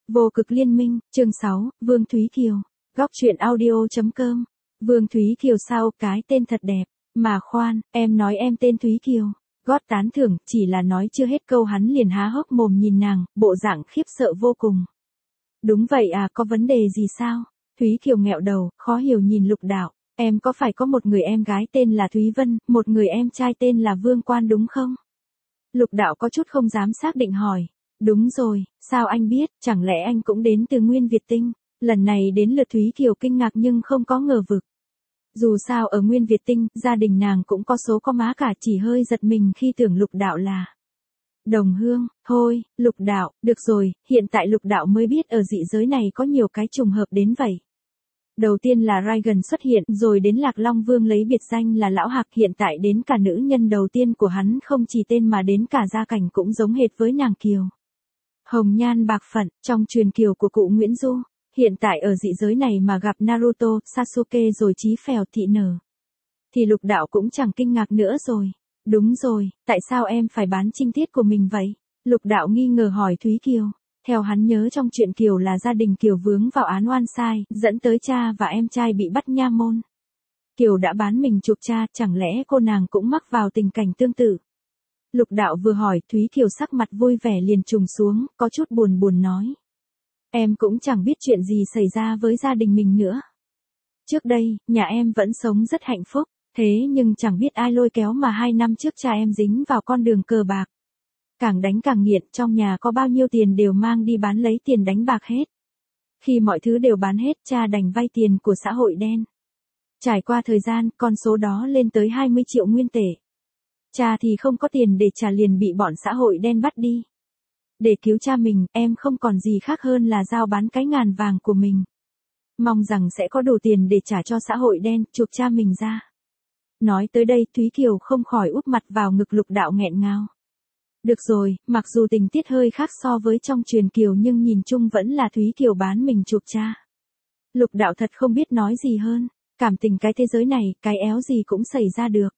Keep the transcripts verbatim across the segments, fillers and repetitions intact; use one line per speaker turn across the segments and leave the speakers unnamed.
Vô cực liên minh, chương sáu, Vương Thúy Kiều. Góc truyện audio.com. Vương Thúy Kiều sao cái tên thật đẹp, mà khoan, em nói em tên Thúy Kiều. Gót tán thưởng, chỉ là nói chưa hết câu hắn liền há hốc mồm nhìn nàng, bộ dạng khiếp sợ vô cùng. Đúng vậy à, có vấn đề gì sao? Thúy Kiều nghẹo đầu, khó hiểu nhìn Lục Đạo, em có phải có một người em gái tên là Thúy Vân, một người em trai tên là Vương Quan đúng không? Lục Đạo có chút không dám xác định hỏi. Đúng rồi, sao anh biết, chẳng lẽ anh cũng đến từ Nguyên Việt Tinh? Lần này đến lượt Thúy Kiều kinh ngạc nhưng không có ngờ vực. Dù sao ở Nguyên Việt Tinh, gia đình nàng cũng có số có má cả, chỉ hơi giật mình khi tưởng Lục Đạo là đồng hương. Thôi, Lục Đạo, được rồi, hiện tại Lục Đạo mới biết ở dị giới này có nhiều cái trùng hợp đến vậy. Đầu tiên là Raigan xuất hiện, rồi đến Lạc Long Vương lấy biệt danh là Lão Hạc, hiện tại đến cả nữ nhân đầu tiên của hắn không chỉ tên mà đến cả gia cảnh cũng giống hệt với nàng Kiều. Hồng nhan bạc phận, trong truyền kiều của cụ Nguyễn Du, hiện tại ở dị giới này mà gặp Naruto, Sasuke rồi Chí Phèo Thị Nở. Thì Lục Đạo cũng chẳng kinh ngạc nữa rồi. Đúng rồi, tại sao em phải bán trinh tiết của mình vậy? Lục Đạo nghi ngờ hỏi Thúy Kiều. Theo hắn nhớ trong chuyện Kiều là gia đình Kiều vướng vào án oan sai, dẫn tới cha và em trai bị bắt nha môn. Kiều đã bán mình chuộc cha, chẳng lẽ cô nàng cũng mắc vào tình cảnh tương tự? Lục Đạo vừa hỏi, Thúy Kiều sắc mặt vui vẻ liền trùng xuống, có chút buồn buồn nói. Em cũng chẳng biết chuyện gì xảy ra với gia đình mình nữa. Trước đây, nhà em vẫn sống rất hạnh phúc, thế nhưng chẳng biết ai lôi kéo mà hai năm trước cha em dính vào con đường cờ bạc. Càng đánh càng nghiện, trong nhà có bao nhiêu tiền đều mang đi bán lấy tiền đánh bạc hết. Khi mọi thứ đều bán hết, cha đành vay tiền của xã hội đen. Trải qua thời gian, con số đó lên tới hai mươi triệu nguyên tệ. Cha thì không có tiền để trả liền bị bọn xã hội đen bắt đi. Để cứu cha mình, em không còn gì khác hơn là giao bán cái ngàn vàng của mình. Mong rằng sẽ có đủ tiền để trả cho xã hội đen, chuộc cha mình ra. Nói tới đây, Thúy Kiều không khỏi úp mặt vào ngực Lục Đạo nghẹn ngào. Được rồi, mặc dù tình tiết hơi khác so với trong truyền Kiều nhưng nhìn chung vẫn là Thúy Kiều bán mình chuộc cha. Lục Đạo thật không biết nói gì hơn, cảm tình cái thế giới này, cái éo gì cũng xảy ra được.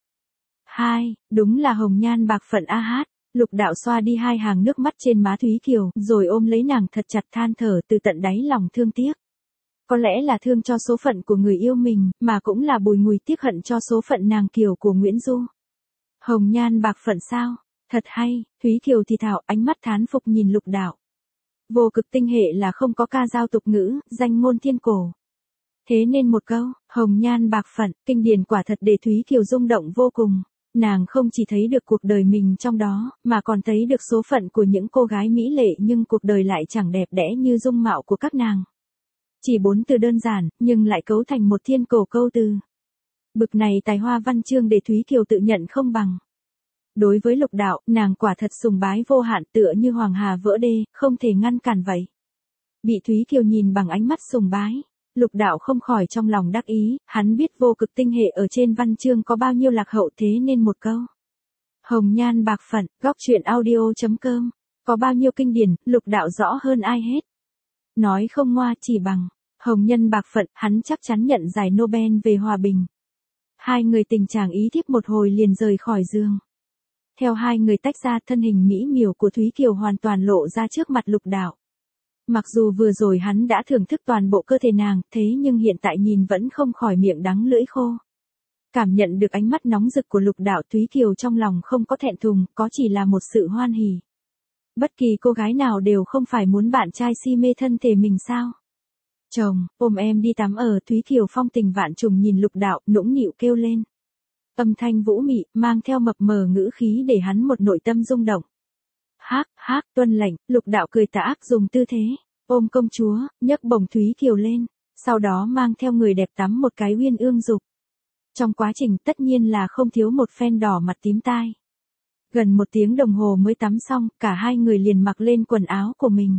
Hai, đúng là hồng nhan bạc phận a hát. Lục Đạo xoa đi hai hàng nước mắt trên má Thúy Kiều, rồi ôm lấy nàng thật chặt than thở từ tận đáy lòng thương tiếc. Có lẽ là thương cho số phận của người yêu mình, mà cũng là bùi ngùi tiếc hận cho số phận nàng Kiều của Nguyễn Du. Hồng nhan bạc phận sao? Thật hay, Thúy Kiều thì thào, ánh mắt thán phục nhìn Lục Đạo. Vô cực tinh hệ là không có ca dao tục ngữ, danh ngôn thiên cổ. Thế nên một câu, hồng nhan bạc phận, kinh điển quả thật để Thúy Kiều rung động vô cùng. Nàng không chỉ thấy được cuộc đời mình trong đó, mà còn thấy được số phận của những cô gái mỹ lệ nhưng cuộc đời lại chẳng đẹp đẽ như dung mạo của các nàng. Chỉ bốn từ đơn giản, nhưng lại cấu thành một thiên cổ câu từ. Bực này tài hoa văn chương để Thúy Kiều tự nhận không bằng. Đối với Lục Đạo, nàng quả thật sùng bái vô hạn, tựa như hoàng hà vỡ đê, không thể ngăn cản vậy. Bị Thúy Kiều nhìn bằng ánh mắt sùng bái, Lục Đạo không khỏi trong lòng đắc ý, hắn biết vô cực tinh hệ ở trên văn chương có bao nhiêu lạc hậu, thế nên một câu. Hồng nhan bạc phận, góc truyện audio.com, có bao nhiêu kinh điển, Lục Đạo rõ hơn ai hết. Nói không ngoa chỉ bằng, hồng nhân bạc phận, hắn chắc chắn nhận giải Nobel về hòa bình. Hai người tình chàng ý thiếp một hồi liền rời khỏi giường. Theo hai người tách ra, thân hình mỹ miều của Thúy Kiều hoàn toàn lộ ra trước mặt Lục Đạo. Mặc dù vừa rồi hắn đã thưởng thức toàn bộ cơ thể nàng, thế nhưng hiện tại nhìn vẫn không khỏi miệng đắng lưỡi khô. Cảm nhận được ánh mắt nóng rực của Lục Đạo, Thúy Kiều trong lòng không có thẹn thùng, có chỉ là một sự hoan hỉ. Bất kỳ cô gái nào đều không phải muốn bạn trai si mê thân thể mình sao? Chồng, ôm em đi tắm ở, Thúy Kiều phong tình vạn trùng nhìn Lục Đạo, nũng nịu kêu lên. Âm thanh vũ mị, mang theo mập mờ ngữ khí để hắn một nội tâm rung động. Hác, hác, tuân lệnh, Lục Đạo cười tà ác dùng tư thế, ôm công chúa, nhấc bổng Thúy Kiều lên, sau đó mang theo người đẹp tắm một cái uyên ương dục. Trong quá trình tất nhiên là không thiếu một phen đỏ mặt tím tai. Gần một tiếng đồng hồ mới tắm xong, cả hai người liền mặc lên quần áo của mình.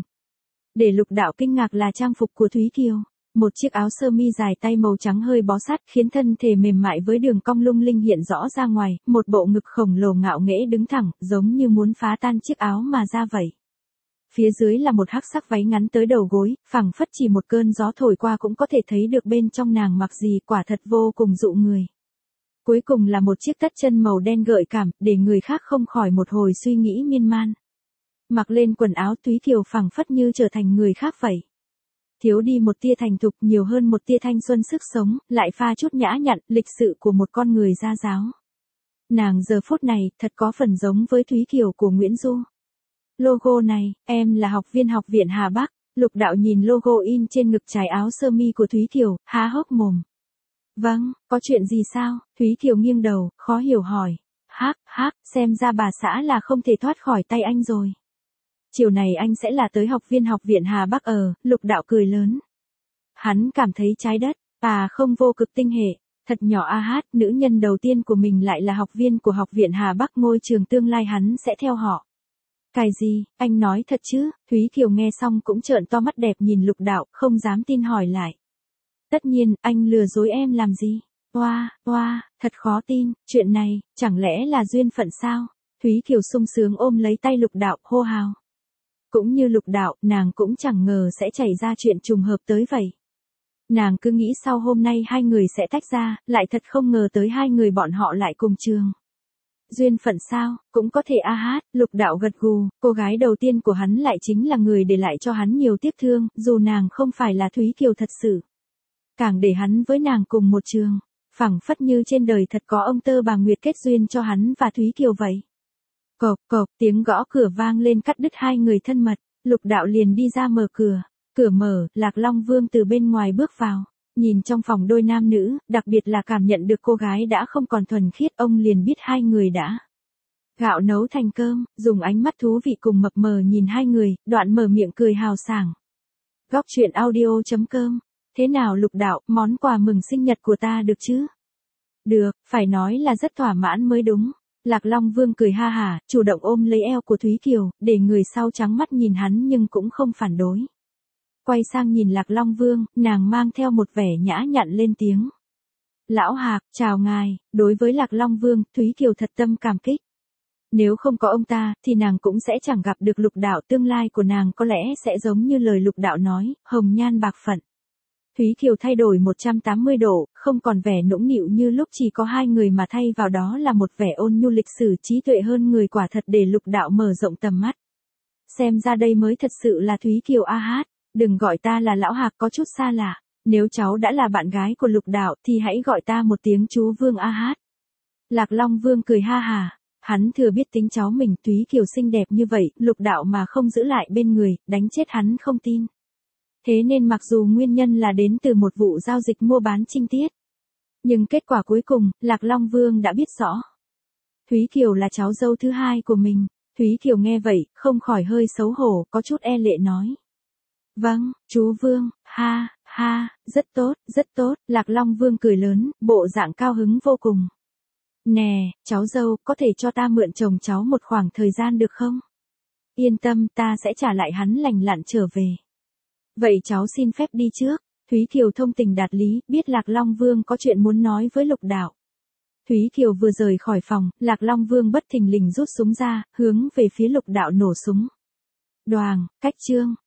Để Lục Đạo kinh ngạc là trang phục của Thúy Kiều. Một chiếc áo sơ mi dài tay màu trắng hơi bó sát khiến thân thể mềm mại với đường cong lung linh hiện rõ ra ngoài, một bộ ngực khổng lồ ngạo nghễ đứng thẳng, giống như muốn phá tan chiếc áo mà ra vậy. Phía dưới là một hắc sắc váy ngắn tới đầu gối, phẳng phất chỉ một cơn gió thổi qua cũng có thể thấy được bên trong nàng mặc gì, quả thật vô cùng dụ người. Cuối cùng là một chiếc tất chân màu đen gợi cảm, để người khác không khỏi một hồi suy nghĩ miên man. Mặc lên quần áo Thúy Kiều phảng phất như trở thành người khác vậy. Thiếu đi một tia thành thục, nhiều hơn một tia thanh xuân sức sống, lại pha chút nhã nhặn, lịch sự của một con người gia giáo. Nàng giờ phút này, thật có phần giống với Thúy Kiều của Nguyễn Du. Logo này, em là học viên học viện Hà Bắc. Lục Đạo nhìn logo in trên ngực trái áo sơ mi của Thúy Kiều, há hốc mồm. Vâng, có chuyện gì sao? Thúy Kiều nghiêng đầu, khó hiểu hỏi. Hắc, hắc, xem ra bà xã là không thể thoát khỏi tay anh rồi. Chiều này anh sẽ là tới học viên học viện Hà Bắc ở, Lục Đạo cười lớn. Hắn cảm thấy trái đất, à không vô cực tinh hệ, thật nhỏ a hát, nữ nhân đầu tiên của mình lại là học viên của học viện Hà Bắc, ngôi trường tương lai hắn sẽ theo họ. Cái gì, anh nói thật chứ? Thúy Kiều nghe xong cũng trợn to mắt đẹp nhìn Lục Đạo, không dám tin hỏi lại. Tất nhiên, anh lừa dối em làm gì? Oa, oa, thật khó tin, chuyện này, chẳng lẽ là duyên phận sao? Thúy Kiều sung sướng ôm lấy tay Lục Đạo, hô hào. Cũng như Lục Đạo, nàng cũng chẳng ngờ sẽ xảy ra chuyện trùng hợp tới vậy. Nàng cứ nghĩ sau hôm nay hai người sẽ tách ra, lại thật không ngờ tới hai người bọn họ lại cùng trường. Duyên phận sao, cũng có thể a hát, Lục Đạo gật gù, cô gái đầu tiên của hắn lại chính là người để lại cho hắn nhiều tiếc thương, dù nàng không phải là Thúy Kiều thật sự. Càng để hắn với nàng cùng một trường, phảng phất như trên đời thật có ông tơ bà Nguyệt kết duyên cho hắn và Thúy Kiều vậy. Cộp cộp, tiếng gõ cửa vang lên cắt đứt hai người thân mật, Lục Đạo liền đi ra mở cửa, cửa mở, Lạc Long Vương từ bên ngoài bước vào, nhìn trong phòng đôi nam nữ, đặc biệt là cảm nhận được cô gái đã không còn thuần khiết, ông liền biết hai người đã gạo nấu thành cơm, dùng ánh mắt thú vị cùng mập mờ nhìn hai người, đoạn mở miệng cười hào sảng. Góc truyện audio chấm com. Thế nào Lục Đạo, món quà mừng sinh nhật của ta được chứ? Được, phải nói là rất thỏa mãn mới đúng. Lạc Long Vương cười ha hả, chủ động ôm lấy eo của Thúy Kiều, để người sau trắng mắt nhìn hắn nhưng cũng không phản đối. Quay sang nhìn Lạc Long Vương, nàng mang theo một vẻ nhã nhặn lên tiếng. Lão Hạc, chào ngài, đối với Lạc Long Vương, Thúy Kiều thật tâm cảm kích. Nếu không có ông ta, thì nàng cũng sẽ chẳng gặp được Lục Đạo, tương lai của nàng có lẽ sẽ giống như lời Lục Đạo nói, hồng nhan bạc phận. Thúy Kiều thay đổi một trăm tám mươi độ, không còn vẻ nũng nịu như lúc chỉ có hai người mà thay vào đó là một vẻ ôn nhu lịch sử trí tuệ hơn người, quả thật để Lục Đạo mở rộng tầm mắt. Xem ra đây mới thật sự là Thúy Kiều a hát, đừng gọi ta là Lão Hạc có chút xa lạ, nếu cháu đã là bạn gái của Lục Đạo thì hãy gọi ta một tiếng chú Vương a hát. Lạc Long Vương cười ha hà, hắn thừa biết tính cháu mình, Thúy Kiều xinh đẹp như vậy, Lục Đạo mà không giữ lại bên người, đánh chết hắn không tin. Thế nên mặc dù nguyên nhân là đến từ một vụ giao dịch mua bán trinh tiết, nhưng kết quả cuối cùng, Lạc Long Vương đã biết rõ. Thúy Kiều là cháu dâu thứ hai của mình. Thúy Kiều nghe vậy, không khỏi hơi xấu hổ, có chút e lệ nói. Vâng, chú Vương, ha, ha, rất tốt, rất tốt, Lạc Long Vương cười lớn, bộ dạng cao hứng vô cùng. Nè, cháu dâu, có thể cho ta mượn chồng cháu một khoảng thời gian được không? Yên tâm, ta sẽ trả lại hắn lành lặn trở về. Vậy cháu xin phép đi trước. Thúy Kiều thông tình đạt lý, biết Lạc Long Vương có chuyện muốn nói với Lục Đạo. Thúy Kiều vừa rời khỏi phòng, Lạc Long Vương bất thình lình rút súng ra, hướng về phía Lục Đạo nổ súng. Đoàng, cách chương,